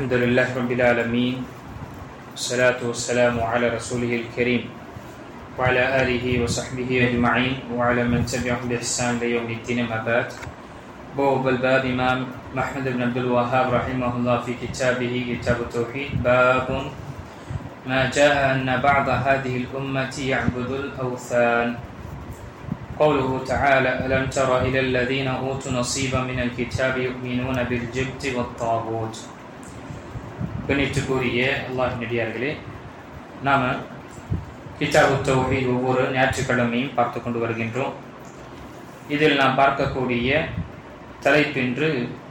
الحمد لله رب العالمين والصلاة والسلام على رسوله الكريم وعلى آله وصحبه أجمعين وعلى من تبعهم بإحسان ليوم الدين ما بعد. بوب الباب إمام محمد بن عبد الوهاب رحمه الله في كتابه كتاب التوحيد باب ما جاء أن بعض هذه الأمة يعبد الأوثان. قوله تعالى ألم تر إلى الذين أوتوا نصيبا من الكتاب يؤمنون بالجبت والطاغوت. கணித்துக்குரிய அல்லாஹ் நடிகார்களே, நாம் கிதாபு தௌஹீத் ஒவ்வொரு ஞாயிற்றுக்கிழமையும் பார்த்து கொண்டு வருகின்றோம். இதில் நாம் பார்க்கக்கூடிய தலைப்பின்று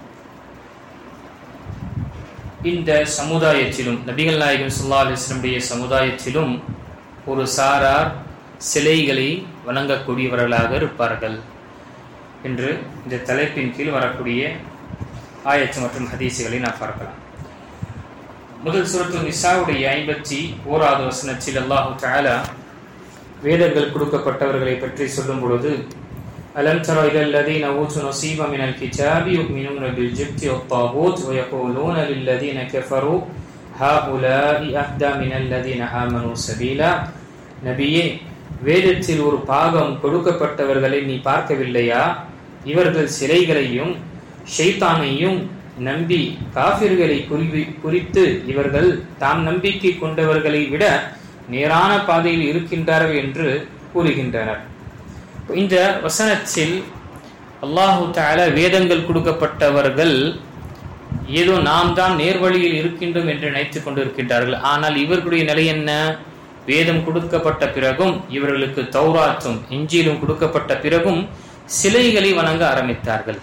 இந்த சமுதாயத்திலும் நபிகள் நாயகம் ஸல்லல்லாஹு அலைஹி வஸல்லம் சமுதாயத்திலும் ஒரு சாரார் சிலைகளை வணங்கக்கூடியவர்களாக இருப்பார்கள் என்று இந்த தலைப்பின் கீழ் வரக்கூடிய ஆயத்து மற்றும் ஹதீசுகளை நாம் பார்க்கலாம். முதல் சூரத்து நிசாவுடைய 51வது வசனத்தில் அல்லாஹ் தஆலா வேதங்கள் கொடுக்கப்பட்டவர்களை பற்றி சொல்லும் பொழுது அலம் தர இலல் லதீன ஊது நஸீபா மினல் கிதாபி யுமினூன பில் ஜிப்தி வத்தாகூத் வ யகூலூன லில் லதீன கஃபரு ஹாஉலாஇ அஹ்தா மினல் லதீன ஆமனூ சபீலா. நபியே, வேதத்தில் ஒரு பாகம் கொடுக்கப்பட்டவர்களை நீ பார்க்கவில்லையா? இவர்கள் சிலைகளையும் ஷைத்தானையும் நம்பி காஃபிர்களை குறித்து இவர்கள் தாம் நம்பிக்கை கொண்டவர்களை விட நேரான பாதையில் இருக்கின்றார்கள் என்று கூறுகின்றனர். இந்த வசனத்தில் அல்லாஹு தஆலா வேதங்கள் கொடுக்கப்பட்டவர்கள் ஏதோ நாம் தான் நேர்வழியில் இருக்கின்றோம் என்று நினைத்துக் கொண்டிருக்கின்றார்கள். ஆனால் இவர்களுடைய நிலை என்ன? வேதம் கொடுக்கப்பட்ட பிறகும் இவர்களுக்கு தௌராத்தும் இஞ்சிலும் கொடுக்கப்பட்ட பிறகும் சிலைகளை வணங்க ஆரம்பித்தார்கள்.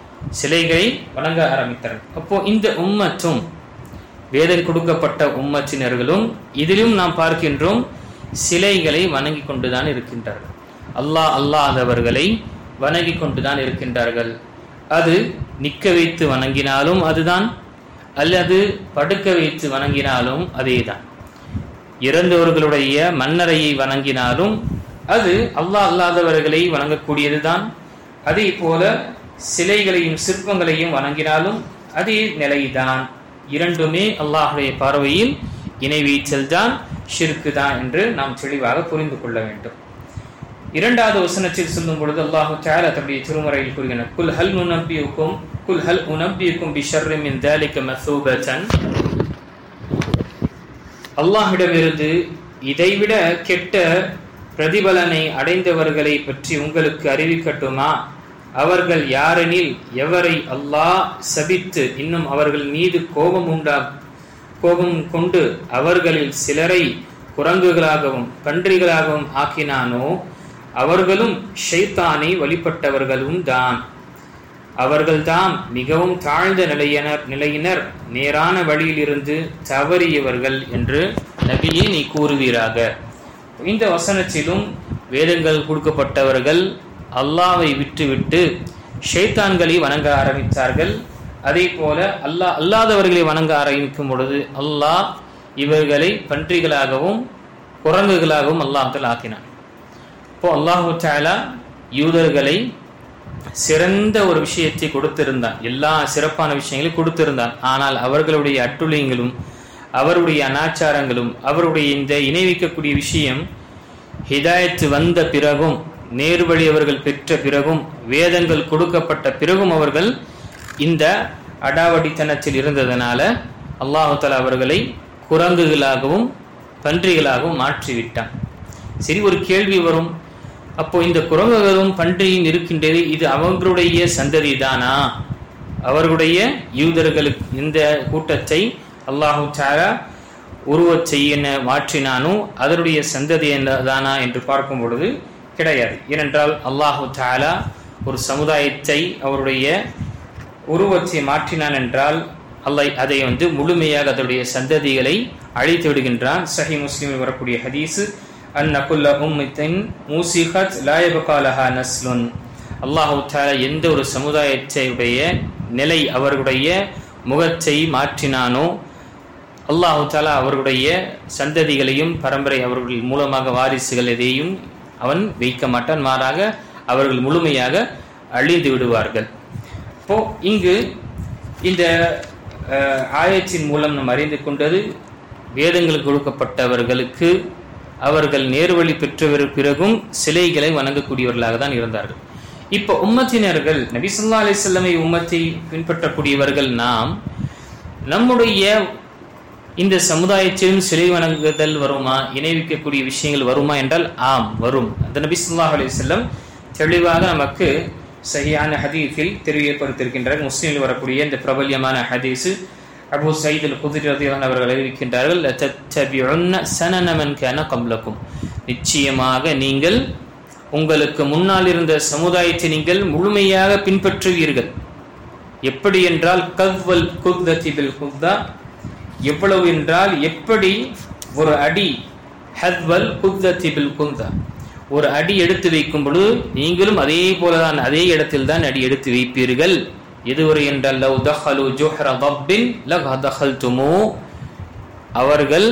அப்போ இந்த உம்மத்தும் வேதம் கொடுக்கப்பட்ட உம்மத்தினர்களும் இதிலும் நாம் பார்க்கின்றோம் சிலைகளை வணங்கி கொண்டுதான் இருக்கின்றார்கள். அல்லாதவர்களை வணங்கி கொண்டுதான் இருக்கின்றார்கள். அது நிற்க வைத்து வணங்கினாலும் அதுதான், அல்லது படுக்க வைத்து வணங்கினாலும் அதேதான். இறந்தவர்களுடைய மன்னரையை வணங்கினாலும் அது அல்லாதவர்களை வணங்கக்கூடியதுதான். அதே போல சிலைகளையும் சிற்பங்களையும் வணங்கினாலும் அதே நிலைதான். இரண்டுமே அல்லாஹ்வுடைய பார்வையில் இணை வைத்தல் தான், ஷிர்க்கு தான் என்று நாம் தெளிவாக புரிந்து கொள்ள வேண்டும். இரண்டாவது வசனத்தில் சொல்லும் பொழுது அல்லாஹ் தஆலா தன்னுடைய திருமறையில் கூறுகிறார், குல் ஹல் உனப்பியுக்கும் பிஷர்ரின் மின் ذلك மஸூபத்தன். அல்லாஹ்விடமிருந்து இதைவிட கெட்ட பிரதிபலனை அடைந்தவர்களை பற்றி உங்களுக்கு அறிவிக்கட்டுமா? அவர்கள் யாரெனில் எவரை அல்லாஹ் சபித்து இன்னும் அவர்கள் மீது கோபம் கொண்டு அவர்களில் சிலரை குரங்குகளாகவும் பன்றிகளாகவும் ஆக்கினானோ அவர்களும் ஷைத்தானை வழிபட்டவர்களும் தான். அவர்கள்தாம் மிகவும் தாழ்ந்த நிலையினர், நேரான வழியிலிருந்து தவறியவர்கள் என்று நபியே நீ கூறுவீராக. இந்த வசனத்திலும் வேதங்கள் கொடுக்கப்பட்டவர்கள் அல்லாவை விட்டுவிட்டு ஷைத்தான்களை வணங்க ஆரம்பித்தார்கள். அதே போல அல்லாதவர்களை வணங்க ஆரம்பிக்கும் பொழுது அல்லாஹ் இவர்களை பன்றிகளாகவும் குரங்குகளாகவும் அல்லாஹ் ஆக்கினான். இப்போ அல்லாஹு தஆலா யூதர்களை சிறந்த ஒரு விஷயத்தை கொடுத்திருந்தான், எல்லா சிறப்பான விஷயங்களையும் கொடுத்திருந்தான். ஆனால் அவர்களுடைய அட்டுழியங்களும் அவருடைய அனாச்சாரங்களும் அவருடைய இந்த இணை வைக்கக்கூடிய விஷயம் ஹிதாயத்து வந்த பிறகும் நேர்வழி அவர்கள் பெற்ற பிறகும் வேதங்கள் கொடுக்கப்பட்ட பிறகும் அவர்கள் இந்த அடாவடித்தனத்தில் இருந்ததனால அல்லாஹ் தஆலா அவர்களை குரங்குகளாகவும் பன்றிகளாகவும் மாற்றிவிட்டான். சரி, ஒரு கேள்வி வரும், அப்போ இந்த குரங்குகளும் பன்றியும் இருக்கின்றது, இது அவர்களுடைய சந்ததி தானா? அவர்களுடைய யூதர்களுக்கு இந்த கூட்டத்தை அல்லாஹ் தஆலா உருவச்செய்ய மாற்றினானோ அதனுடைய சந்ததி தானா என்று பார்க்கும் பொழுது கிடையாது. ஏனென்றால் அல்லாஹ் தஆலா ஒரு சமுதாயத்தை அவருடைய உருவத்தை மாற்றினான் என்றால் அல்லாஹ் அதை முழுமையாக அதனுடைய சந்ததிகளை அழித்து விடுகின்றான். சஹீஹ் முஸ்லிமில் வரக்கூடிய ஹதீஸ், அன்ன குல்ல உம்மத்தின் மூசிஹத் லா யப்கா லஹா நஸ்லுன். அல்லாஹ் தஆலா எந்த ஒரு சமுதாயத்தையுடைய நிலை அவர்களுடைய முகத்தை மாற்றினானோ அல்லாஹ் தஆலா அவர்களுடைய சந்ததிகளையும் பரம்பரை அவர்கள் மூலமாக வாரிசுகள் எதையும் அவன் வைக்க மாட்டான், மாறாக அவர்கள் முழுமையாக அழிந்து விடுவார்கள். இப்போ இங்கு இந்த ஆயத்தின் மூலம் நாம் அறிந்து கொண்டது, வேதங்கள் கொடுக்கப்பட்டவர்களுக்கு அவர்கள் நேர்வழி பெற்ற பிறகும் சிலைகளை வணங்கக்கூடியவர்களாக தான் இருந்தார்கள். இப்போ உம்மத்தினர்கள் நபி ஸல்லல்லாஹு அலைஹி வஸல்லம் உம்மத்தை பின்பற்றக்கூடியவர்கள் நாம் நம்முடைய இந்த சமுதாயத்திலும் சிலை வணங்குதல் வருமா, இணைவிக்கக்கூடிய விஷயங்கள் வருமா என்றால் ஆம் வரும். அந்த நபி ஸல்லல்லாஹு அலைஹி வஸல்லம் தெளிவாக நமக்கு சஹீஹான ஹதீஸில் தெரியப்படுத்தியிருக்கின்றார்கள். முஸ்லிமில் வரக்கூடிய இந்த பிரபல்யமான ஹதீஸ் அபூ சயீத் அல்-குத்ரி ரலியல்லாஹு அவர்கள் அறிவிக்கின்றார்கள், லதத்தபிஉன்ன ஸனன மன் கான கப்லக்கும், நிச்சயமாக நீங்கள் உங்களுக்கு முன்னால் இருந்த சமுதாயத்தை நீங்கள் முழுமையாக பின்பற்றுவீர்கள். எப்படி என்றால் கவ்வல் குத்ததி பில் குத்தா, எவ்வளவு என்றால் எப்படி ஒரு அடி, ஹத்வல் குத்ததி பில் குத்தா, ஒரு அடி எடுத்து வைக்கும் பொழுது நீங்களும் அதே போலதான் அதே இடத்தில் தான் அடி எடுத்து வைப்பீர்கள். எதுவரை என்றால் லவ் தஹலு ஜுஹ்ர தப்பின் லதஹல்துமு, அவர்கள்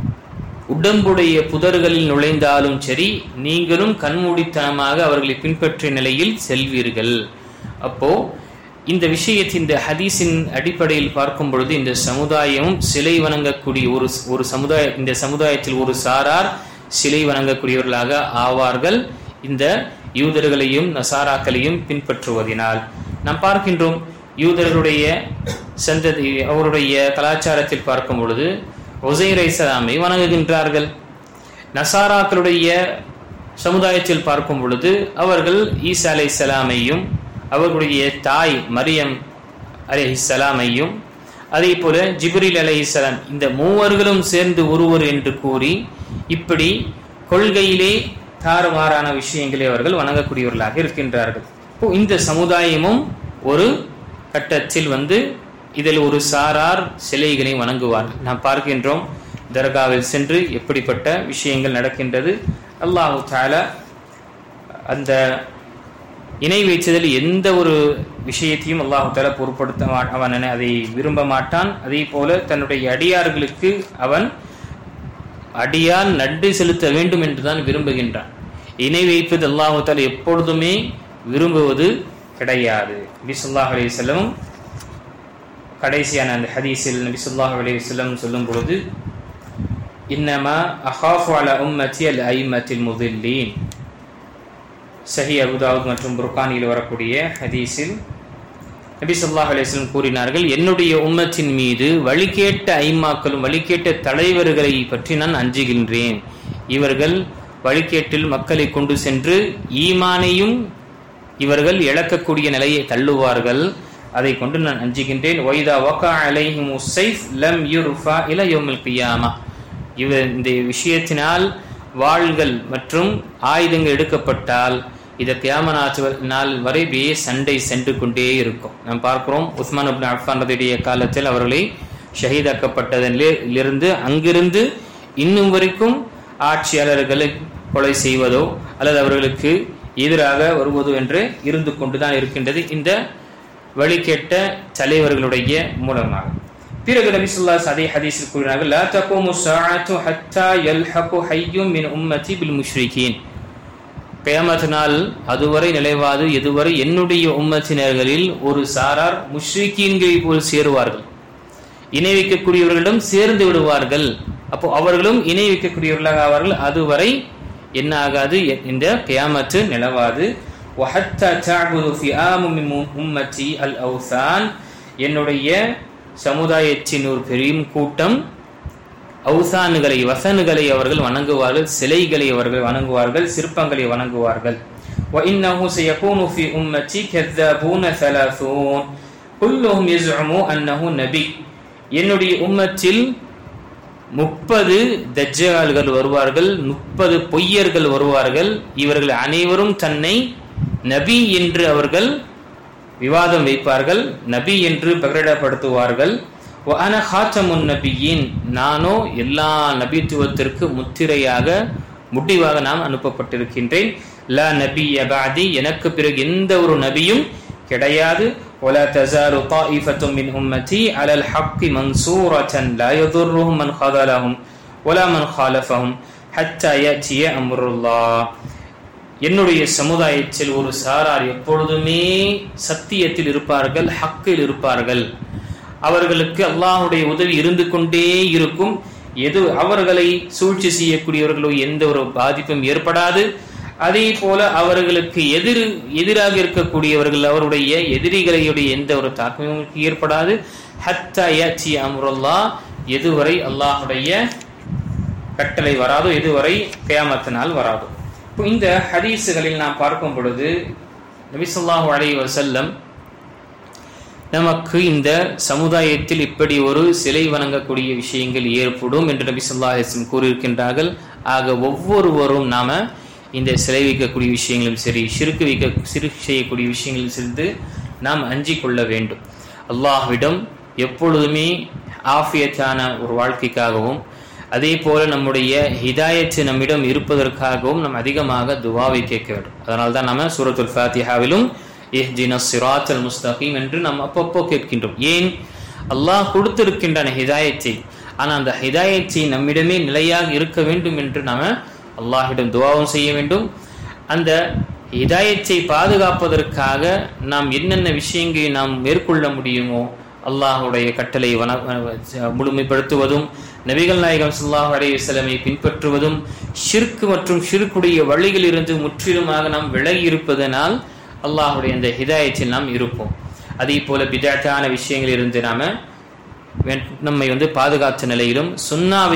உடம்புடைய புதர்களில் நுழைந்தாலும் சரி நீங்களும் கண்மூடித்தனமாக அவர்களை பின்பற்றிய நிலையில் செல்வீர்கள். அப்போ இந்த விஷயத்தின் இந்த ஹதீஸின் அடிப்படையில் பார்க்கும் பொழுது இந்த சமுதாயமும் சிலை வணங்கக்கூடிய ஒரு சமுதாய, இந்த சமுதாயத்தில் ஒரு சாரார் சிலை வணங்கக்கூடியவர்களாக ஆவார்கள். இந்த யூதர்களையும் நசாராக்களையும் பின்பற்றுவதனால் நாம் பார்க்கின்றோம். யூதர்களுடைய சந்ததி, அவருடைய கலாச்சாரத்தில் பார்க்கும் பொழுது உஸைர் அலைஹிஸ்ஸலாமை வணங்குகின்றார்கள். நசாராக்களுடைய சமுதாயத்தில் பார்க்கும் பொழுது அவர்கள் ஈசா அலைஹிஸ்ஸலாமையும் அவர்களுடைய தாய் மரியம் அலைஹிஸ்ஸலாமையும் அதே போல ஜிப்ரீல் அலைஹிஸ்ஸலாம், இந்த மூவர்களும் சேர்ந்து ஒருவர் என்று கூறி இப்படி கொள்கையிலே தாறுமாறான விஷயங்களை அவர்கள் வணங்கக்கூடியவர்களாக இருக்கின்றார்கள். இந்த சமுதாயமும் ஒரு கட்டத்தில் இதில் ஒரு சாரார் சிலைகளை வணங்குவார்கள். நாம் பார்க்கின்றோம் தர்காவில் சென்று எப்படிப்பட்ட விஷயங்கள் நடக்கின்றது. அல்லாஹு தஆலா அந்த இணை வைத்ததில் எந்த ஒரு விஷயத்தையும் அல்லாஹு தஆலா பொருட்படுத்த அவன் அதை விரும்ப மாட்டான். அதே போல தன்னுடைய அடியார்களுக்கு அவன் அடியார் நன்றி செலுத்த வேண்டும் என்றுதான் விரும்புகின்றான். இணை வைப்பது அல்லாஹு தஆலா எப்பொழுதுமே விரும்புவது கிடையாது. நபி ஸல்லல்லாஹு அலைஹி வஸல்லம் கடைசியான அந்த ஹதீஸில் நபி ஸல்லல்லாஹு அலைஹி வஸல்லம் சொல்லும் பொழுது, இன்னமா அகாஃபு அலா உம்மத்தி அல் ஐம்மத்தில் முதில்லீன், சஹீஹ் அபூ தாவூத் மற்றும் புர்கானியில் வரக்கூடிய ஹதீஸில் நபி ஸல்லல்லாஹு அலைஹி வஸல்லம் கூறினார்கள், என்னுடைய உம்மத்தின் மீது வழிகேட்ட ஐம்மாக்களும் வழிகேட்ட தலைவர்களை பற்றி நான் அஞ்சுகின்றேன். இவர்கள் வழிகேட்டில் மக்களை கொண்டு சென்று ஈமானையும் இவர்கள் இழக்கக்கூடிய நிலையை தள்ளுவார்கள். அதை கொண்டு நான் அஞ்சுகின்றேன். வைதா வகா அலைஹிமு ஸைஃப் லம் யுர்ஃபா இலா யௌமில் கியாமா, இந்த விஷயத்தினால் வாள்கள் மற்றும் ஆயுதங்கள் எடுக்கப்பட்டால் இது கியாமத் நாள் வரை சண்டை சென்று கொண்டே இருக்கும். நாம் பார்க்கிறோம் உஸ்மான் இப்னு அஃபான் ரலியல்லாஹு அன்ஹு காலத்தில் அவர்களை ஷஹீதாக்கப்பட்டதிலிருந்து அங்கிருந்து இன்னும் வரைக்கும் ஆட்சியாளர்களை கொலை செய்வதோ அல்லது அவர்களுக்கு எதிராக வருவதோ என்று இருந்து கொண்டுதான் இருக்கின்றது இந்த வழிகேட்ட தலைவர்களுடைய மூலமாக. பிறகு நபி ஸல்லல்லாஹு அலைஹி வஸல்லம் ஹதீஸில் கூறினார்கள், லா தகூமு ஸாஅத்து ஹத்தா யல்ஹகு ஹய்யும் மின் உம்மதி பில் முஷ்ரிகீன், கியாமத் நாள் அதுவரை நிலைவாது எதுவரை என்னுடைய உம்மத்தினர்களில் ஒரு சாரார் முஷ்ரிகீன்களை போல் சேருவார்கள், இணை வைக்கக்கூடியவர்களிடம் சேர்ந்து விடுவார்கள். அப்போ அவர்களும் இணை வைக்கக்கூடியவர்களாக ஆவார்கள். அதுவரை என்ன ஆகாது, இந்த கியாமத்து நிலவாது. வஹத்தா தஅபுது ஃபிஆமு மின் உம்மத்தி அல் அவ்சான், என்னுடைய சமுதாயத்தின் ஒரு பெரிய கூட்டம் அவ்சான்களை வசனுகளை அவர்கள் வணங்குவார்கள், சிலைகளை அவர்கள் வணங்குவார்கள், சிற்பங்களை வணங்குவார்கள். வஇன்னஹு சயகூனு ஃபி உம்மத்தி கذابون 30 குல்லுஹும் யஸ்உமு அன்னஹு நபி, என்னுடைய உம்மத்தில் 30 தஜ்ஜால்கள் வருவார்கள், 30 பொய்யர்கள் வருவார்கள். இவர்கள் அனைவரும் தன்னை நபி என்று அவர்கள் விவாதம் வைப்பார்கள், நபி என்று பிரகடனப்படுத்துவார்கள். வஅன ஹாத்தமுன் நபியின், நானோ எல்லா நபித்துவத்திற்கு முத்திரையாக முடிவாக நாம் அனுப்பப்பட்டிருக்கின்றேன். லா நபிய பஅதி, எனக்கு பிறகு எந்த ஒரு நபியும் கிடையாது. ولا تزال طائفة من أمتي على الحق منصورة لا يضرهم من خذلهم ولا من خالفهم حتى يأتي أمر الله, என்னுடைய சமுதாயத்தில் ஒரு சாரார் எப்பொழுதுமே சத்தியத்தில் இருப்பார்கள், ஹக்கில் இருப்பார்கள். அவர்களுக்கு அல்லாஹ்வுடைய உதவி இருந்து கொண்டே இருக்கும். எது அவர்களை சூழ்ச்சி செய்யக்கூடியவர்களோ எந்த ஒரு பாதிப்பும் ஏற்படாது. அதே போல அவர்களுக்கு எதிராக இருக்கக்கூடியவர்கள் அவருடைய எதிரிகளுடைய எந்த ஒரு தாக்கமும் ஏற்படாது. ஹத்தா யாத்தி அம்ருல்லாஹ், எதுவரை அல்லாஹ்வுடைய கட்டளை வராதோ, எதுவரை கியாமத் நாள் வராதோ. இந்த ஹதீஸுகளில் நாம் பார்க்கும் பொழுது நபி ஸல்லல்லாஹு அலைஹி வஸல்லம் நமக்கு இந்த சமுதாயத்தில் இப்படி ஒரு சிலை வணங்கக்கூடிய விஷயங்கள் ஏற்படும் என்று நபி ஸல்லல்லாஹு அலைஹி வஸல்லம் கூறியிருக்கின்றார்கள். ஆக ஒவ்வொருவரும் நாம இந்த சிலை வைக்கக்கூடிய விஷயங்களும் சரி, ஷிர்க் செய்யக்கூடிய விஷயங்களும் சேர்ந்து நாம் அஞ்சிக் கொள்ள வேண்டும். அல்லாஹ்விடம் எப்பொழுதுமே ஆஃபியத்தான ஒரு வாழ்க்கைக்காகவும் அதே போல நம்முடைய ஹிதாயத்து நம்மிடம் இருப்பதற்காகவும் நாம் அதிகமாக துவாவை கேட்க வேண்டும். அதனால்தான் நம்ம சூரத்துல் ஃபாத்திஹாவிலும் இஹ்தினஸ் ஸிராத்தல் முஸ்தகீம் என்று நாம் அப்பப்போ கேட்கின்றோம். ஏன்? அல்லாஹ் கொடுத்திருக்கின்றன ஹிதாயத்தை, ஆனால் அந்த ஹிதாயத்தை நம்மிடமே நிலையாக இருக்க வேண்டும் என்று நாம அல்லாஹ்விடம் துவாவும் செய்ய வேண்டும். அந்த ஹிதாயத்தை பாதுகாப்பதற்காக நாம் என்னென்ன விஷயங்களை நாம் மேற்கொள்ள முடியுமோ, அல்லாஹ்வுடைய கட்டளை முழுமைப்படுத்துவதும், நபிகள் நாயகம் ஸல்லல்லாஹு அலைஹி வஸல்லமை பின்பற்றுவதும், ஷிர்க் மற்றும் ஷிர்க்குடைய வழிகளில் இருந்து முற்றிலுமாக நாம் விலகி இருப்பதனால் அல்லாஹ்வுடைய அந்த ஹிதாயத்தில் நாம் இருப்போம். அதே போல பிதஅத்தான விஷயங்களில் இருந்து நம்மை பாதுகாத்த நிலையிலும் சுன்னாவை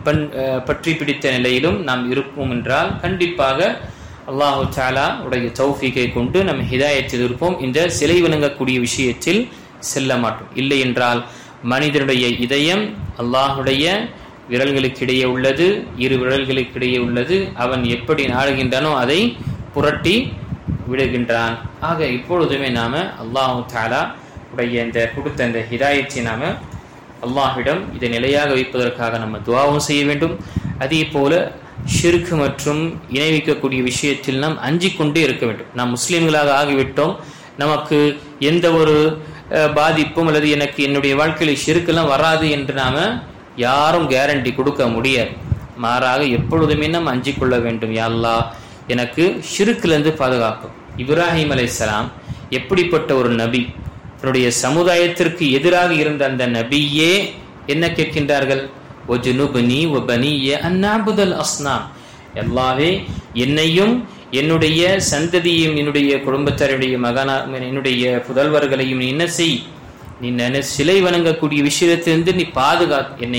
பற்றி பிடித்த நிலையிலும் நாம் இருப்போம் என்றால் கண்டிப்பாக அல்லாஹு தஆலா உடைய தௌஃபீகை கொண்டு நம் ஹிதாயத்தில் இருப்போம். இந்த சிலை வணங்கக்கூடிய விஷயத்தில் செல்ல மாட்டோம். இல்லை என்றால் மனிதனுடைய இதயம் அல்லாஹ்வுடைய விரல்களுக்கிடையே உள்ளது, இரு விரல்களுக்கிடையே உள்ளது. அவன் எப்படி நாடுகின்றானோ அதை புரட்டி விடுகின்றான். ஆக இப்பொழுதுமே நாம அல்லாஹு தஆலா உடைய இந்த கொடுத்த இந்த ஹிதாயத்தை நாம அல்லாஹ்விடம் இதை நிலையாக வைப்பதற்காக நம்ம துஆவும் செய்ய வேண்டும். அதே போல ஷிர்க் மற்றும் இணை வைக்கக்கூடிய விஷயத்தில் நாம் அஞ்சிக் கொண்டே இருக்க வேண்டும். நாம் முஸ்லிம்களாக ஆகிவிட்டோம், நமக்கு எந்த ஒரு பாதிப்பும் அல்லது எனக்கு என்னுடைய வாழ்க்கையில் ஷிர்க்கெல்லாம் வராது என்று நாம யாரும் கேரண்டி கொடுக்க முடியாது. மாறாக எப்பொழுதுமே நாம் அஞ்சிக் கொள்ள வேண்டும். யா அல்லாஹ், எனக்கு ஷிர்க்கிலிருந்து பாதுகாப்பு. இப்ராஹிம் அலைஹிஸ்ஸலாம் எப்படிப்பட்ட ஒரு நபி, தன்னுடைய சமுதாயத்திற்கு எதிராக இருந்த அந்த நபியே என்ன கேட்கின்றார்கள்? வஜ்னுப்னி வபனிய அன் நஅபுதல் அஸ்னாம். அல்லாஹ்வே, என்னையும் என்னுடைய சந்ததியையும் என்னுடைய குடும்பத்தாருடைய என்னுடைய புதல்வர்களையும் நீ என்ன செய், நீ சிலை வணங்கக்கூடிய விஷயத்திலிருந்து நீ என்னை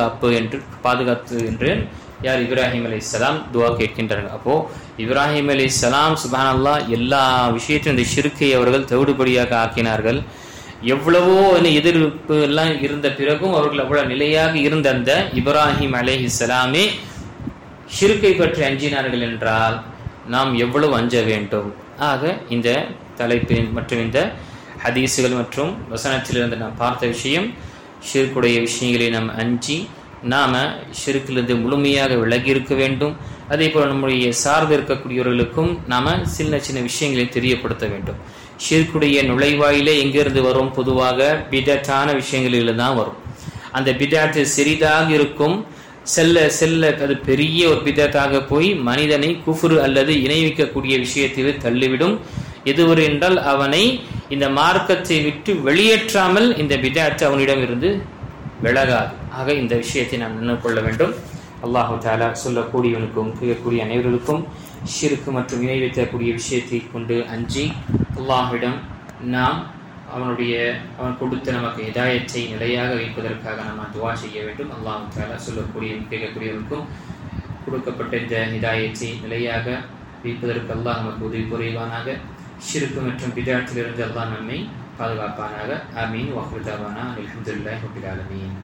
பாதுகாத்து என்று யார்? இப்ராஹிம் அலைஹிஸ்ஸலாம் துஆ கேட்கின்றார்கள். அப்போ இப்ராஹிம் அலைஹிஸ்ஸலாம் சுப்ஹானல்லாஹ் எல்லா விஷயத்திலும் இந்த ஷிர்க்கை அவர்கள் தவிடுபடியாக ஆக்கினார்கள். எவ்வளவோ எதிர்ப்பு எல்லாம் இருந்த பிறகும் அவர்கள் அவ்வளவு நிலையாக இருந்த அந்த இப்ராஹிம் அலைஹிஸ்ஸலாமே ஷிர்க்கை பற்றி அஞ்சினார்கள் என்றால் நாம் எவ்வளவு அஞ்ச வேண்டும். ஆக இந்த தலைப்பின் மற்றும் இந்த ஹதீஸுகள் மற்றும் வசனத்திலிருந்து நாம் பார்த்த விஷயம், ஷிர்க்குடைய விஷயங்களை நாம் அஞ்சி நாம ஷிர்க்கிலிருந்து முழுமையாக விலகி இருக்க வேண்டும். அதே போல நம்முடைய சார்ந்து இருக்கக்கூடியவர்களுக்கும் நாம சின்ன சின்ன விஷயங்களை தெரியப்படுத்த வேண்டும். ஷிர்க்குடைய நுழைவாயிலே எங்கிருந்து வரும்? பொதுவாக பிதஅத்தான விஷயங்களில் தான் வரும். அந்த பிதஅத் சிறிதாக இருக்கும், செல்ல செல்ல அது பெரிய ஒரு பிதஅத்தாக போய் மனிதனை குஃப்ர் அல்லது இணை வைக்கக்கூடிய விஷயத்தில் தள்ளிவிடும். எதுவரை என்றால் அவனை இந்த மார்க்கத்தை விட்டு வெளியேற்றாமல் இந்த பிதஅத் அவனிடம் இருந்து விலகாது. ஆக இந்த விஷயத்தை நாம் நினைவு கொள்ள வேண்டும். அல்லாஹு தஆலா சொல்லக்கூடியவனுக்கும் கேட்கக்கூடிய அனைவருக்கும் ஷிர்க் மற்றும் இணை வைக்கக்கூடிய விஷயத்தை கொண்டு அஞ்சி அல்லாஹ்விடம் நாம் அவன் கொடுத்த நமக்கு ஹிதாயத்தை நிலையாக வைப்பதற்காக நாம் துஆ செய்ய வேண்டும். அல்லாஹ் தஆலா சொல்லக்கூடிய கேட்கக்கூடியவருக்கும் கொடுக்கப்பட்ட இந்த ஹிதாயத்தை நிலையாக வைப்பதற்கு அல்லாஹ் நமக்கு உதவி புரிவானாக. ஷிர்க் மற்றும் பிதஅத்திலிருந்து அல்லாஹ் நம்மை பாதுகாப்பானாக. ஆமீன். வ ஆகிரு தஅவானா அல்ஹம்துலில்லாஹி ரப்பில் ஆலமீன்.